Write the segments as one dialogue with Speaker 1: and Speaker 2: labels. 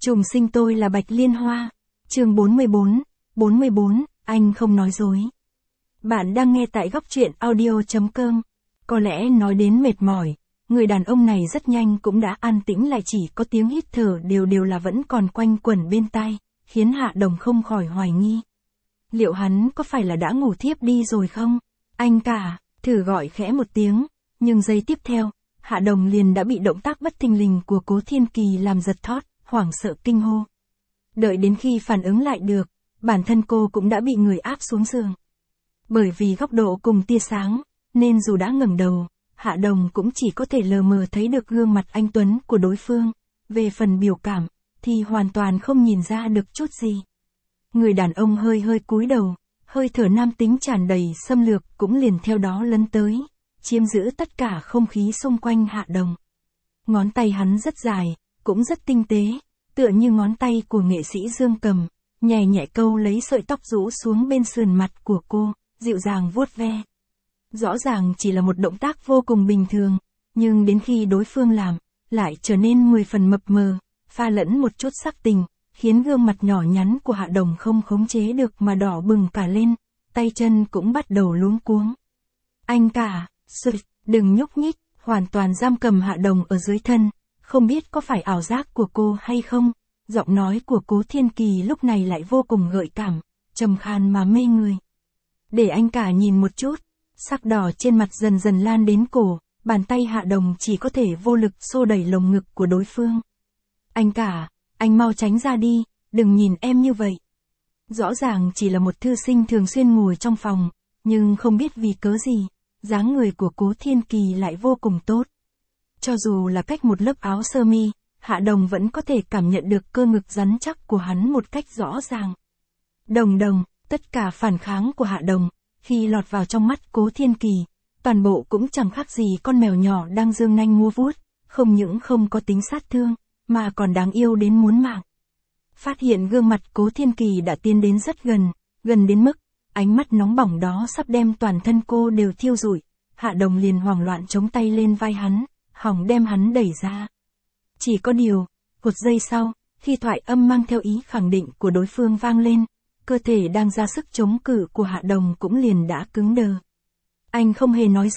Speaker 1: Trùng sinh tôi là Bạch Liên Hoa. Chương 44, anh không nói dối. Bạn đang nghe tại góc truyện audio.com. Có lẽ nói đến mệt mỏi, người đàn ông này rất nhanh cũng đã an tĩnh lại, chỉ có tiếng hít thở đều là vẫn còn quanh quẩn bên tai, khiến Hạ Đồng không khỏi hoài nghi. Liệu hắn có phải là đã ngủ thiếp đi rồi không? Anh cả, thử gọi khẽ một tiếng, nhưng giây tiếp theo, Hạ Đồng liền đã bị động tác bất thình lình của Cố Thiên Kỳ làm giật thót, hoảng sợ kinh hô. Đợi đến khi phản ứng lại được, bản thân cô cũng đã bị người áp xuống giường. Bởi vì góc độ cùng tia sáng, nên dù đã ngẩng đầu, Hạ Đồng cũng chỉ có thể lờ mờ thấy được gương mặt anh tuấn của đối phương. Về phần biểu cảm, thì hoàn toàn không nhìn ra được chút gì. Người đàn ông hơi cúi đầu, hơi thở nam tính tràn đầy xâm lược cũng liền theo đó lấn tới, chiếm giữ tất cả không khí xung quanh Hạ Đồng. Ngón tay hắn rất dài, cũng rất tinh tế, tựa như ngón tay của nghệ sĩ Dương Cầm, nhẹ nhẹ câu lấy sợi tóc rũ xuống bên sườn mặt của cô, dịu dàng vuốt ve. Rõ ràng chỉ là một động tác vô cùng bình thường, nhưng đến khi đối phương làm, lại trở nên 10 phần mập mờ, pha lẫn một chút sắc tình, khiến gương mặt nhỏ nhắn của Hạ Đồng không khống chế được mà đỏ bừng cả lên, tay chân cũng bắt đầu luống cuống. Anh cả, đừng nhúc nhích, hoàn toàn giam cầm Hạ Đồng ở dưới thân, không biết có phải ảo giác của cô hay không, giọng nói của Cố Thiên Kỳ lúc này lại vô cùng gợi cảm, trầm khan mà mê người. Để anh cả nhìn một chút, sắc đỏ trên mặt dần dần lan đến cổ, bàn tay Hạ Đồng chỉ có thể vô lực xô đẩy lồng ngực của đối phương. Anh cả, anh mau tránh ra đi, đừng nhìn em như vậy. Rõ ràng chỉ là một thư sinh thường xuyên ngồi trong phòng, nhưng không biết vì cớ gì, dáng người của Cố Thiên Kỳ lại vô cùng tốt. Cho dù là cách một lớp áo sơ mi, Hạ Đồng vẫn có thể cảm nhận được cơ ngực rắn chắc của hắn một cách rõ ràng. Đồng, tất cả phản kháng của Hạ Đồng, khi lọt vào trong mắt Cố Thiên Kỳ, toàn bộ cũng chẳng khác gì con mèo nhỏ đang giương nanh múa vuốt, không những không có tính sát thương, mà còn đáng yêu đến muốn mạng. Phát hiện gương mặt Cố Thiên Kỳ đã tiến đến rất gần đến mức, ánh mắt nóng bỏng đó sắp đem toàn thân cô đều thiêu rụi, Hạ Đồng liền hoảng loạn chống tay lên vai hắn, hỏng đem hắn đẩy ra. Chỉ có điều, một giây sau, khi thoại âm mang theo ý khẳng định của đối phương vang lên, cơ thể đang ra sức chống cự của Hạ Đồng cũng liền đã cứng đờ. Anh không hề nói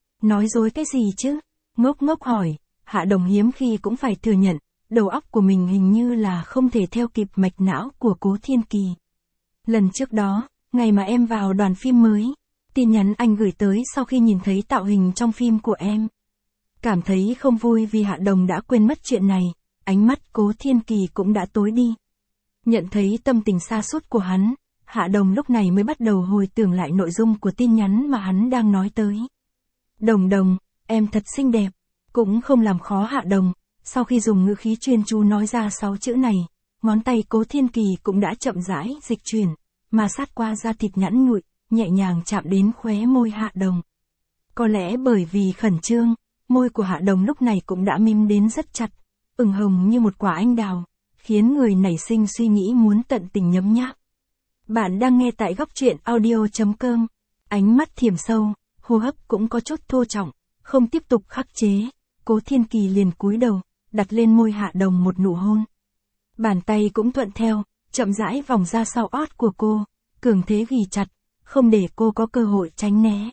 Speaker 1: dối cái gì chứ? Ngốc hỏi, Hạ Đồng hiếm khi cũng phải thừa nhận, đầu óc của mình hình như là không thể theo kịp mạch não của Cố Thiên Kỳ. Lần trước đó, ngày mà em vào đoàn phim mới, tin nhắn anh gửi tới sau khi nhìn thấy tạo hình trong phim của em. Cảm thấy không vui vì Hạ Đồng đã quên mất chuyện này, ánh mắt Cố Thiên Kỳ cũng đã tối đi. Nhận thấy tâm tình sa sút của hắn, Hạ Đồng lúc này mới bắt đầu hồi tưởng lại nội dung của tin nhắn mà hắn đang nói tới. Đồng, em thật xinh đẹp, cũng không làm khó Hạ Đồng, sau khi dùng ngữ khí chuyên chú nói ra 6 chữ này, ngón tay Cố Thiên Kỳ cũng đã chậm rãi dịch chuyển, mà sát qua da thịt nhẵn nhụi, nhẹ nhàng chạm đến khóe môi Hạ Đồng. Có lẽ bởi vì khẩn trương, môi của Hạ Đồng lúc này cũng đã mím đến rất chặt, ửng hồng như một quả anh đào, khiến người nảy sinh suy nghĩ muốn tận tình nhấm nháp. Bạn đang nghe tại góc truyện audio.com, ánh mắt thiểm sâu, hô hấp cũng có chút thô trọng, không tiếp tục khắc chế, Cố Thiên Kỳ liền cúi đầu, đặt lên môi Hạ Đồng một nụ hôn. Bàn tay cũng thuận theo, chậm rãi vòng ra sau ót của cô, cường thế ghì chặt, không để cô có cơ hội tránh né.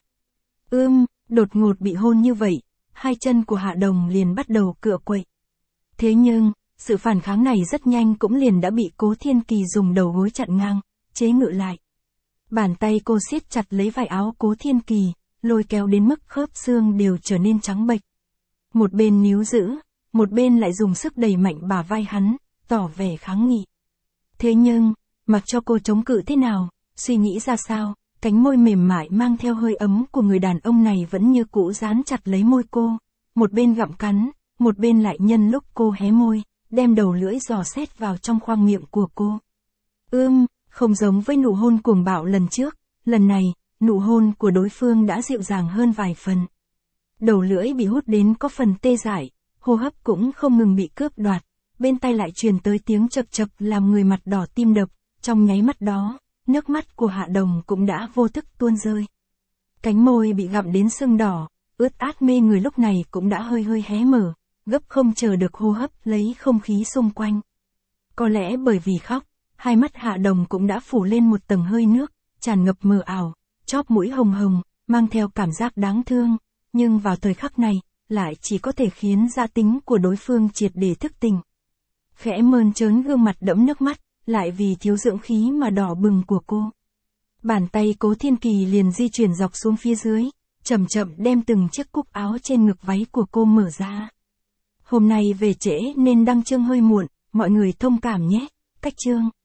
Speaker 1: Đột ngột bị hôn như vậy, hai chân của Hạ Đồng liền bắt đầu cựa quậy. Thế nhưng, sự phản kháng này rất nhanh cũng liền đã bị Cố Thiên Kỳ dùng đầu gối chặn ngang, chế ngự lại. Bàn tay cô siết chặt lấy vải áo Cố Thiên Kỳ, lôi kéo đến mức khớp xương đều trở nên trắng bệch. Một bên níu giữ, một bên lại dùng sức đẩy mạnh bả vai hắn, tỏ vẻ kháng nghị. Thế nhưng, mặc cho cô chống cự thế nào, suy nghĩ ra sao, cánh môi mềm mại mang theo hơi ấm của người đàn ông này vẫn như cũ dán chặt lấy môi cô, một bên gặm cắn, một bên lại nhân lúc cô hé môi, đem đầu lưỡi dò xét vào trong khoang miệng của cô. Không giống với nụ hôn cuồng bạo lần trước, lần này, nụ hôn của đối phương đã dịu dàng hơn vài phần. Đầu lưỡi bị hút đến có phần tê dại, hô hấp cũng không ngừng bị cướp đoạt, bên tai lại truyền tới tiếng chập chập làm người mặt đỏ tim đập, trong nháy mắt đó, nước mắt của Hạ Đồng cũng đã vô thức tuôn rơi. Cánh môi bị gặm đến sưng đỏ, ướt át mê người lúc này cũng đã hơi hé mở, gấp không chờ được hô hấp lấy không khí xung quanh. Có lẽ bởi vì khóc, hai mắt Hạ Đồng cũng đã phủ lên một tầng hơi nước, tràn ngập mờ ảo, chóp mũi hồng hồng, mang theo cảm giác đáng thương, nhưng vào thời khắc này, lại chỉ có thể khiến gia tính của đối phương triệt để thức tỉnh. Khẽ mơn trớn gương mặt đẫm nước mắt, lại vì thiếu dưỡng khí mà đỏ bừng của cô. Bàn tay Cố Thiên Kỳ liền di chuyển dọc xuống phía dưới, chậm chậm đem từng chiếc cúc áo trên ngực váy của cô mở ra. Hôm nay về trễ nên đăng chương hơi muộn, mọi người thông cảm nhé. Cách chương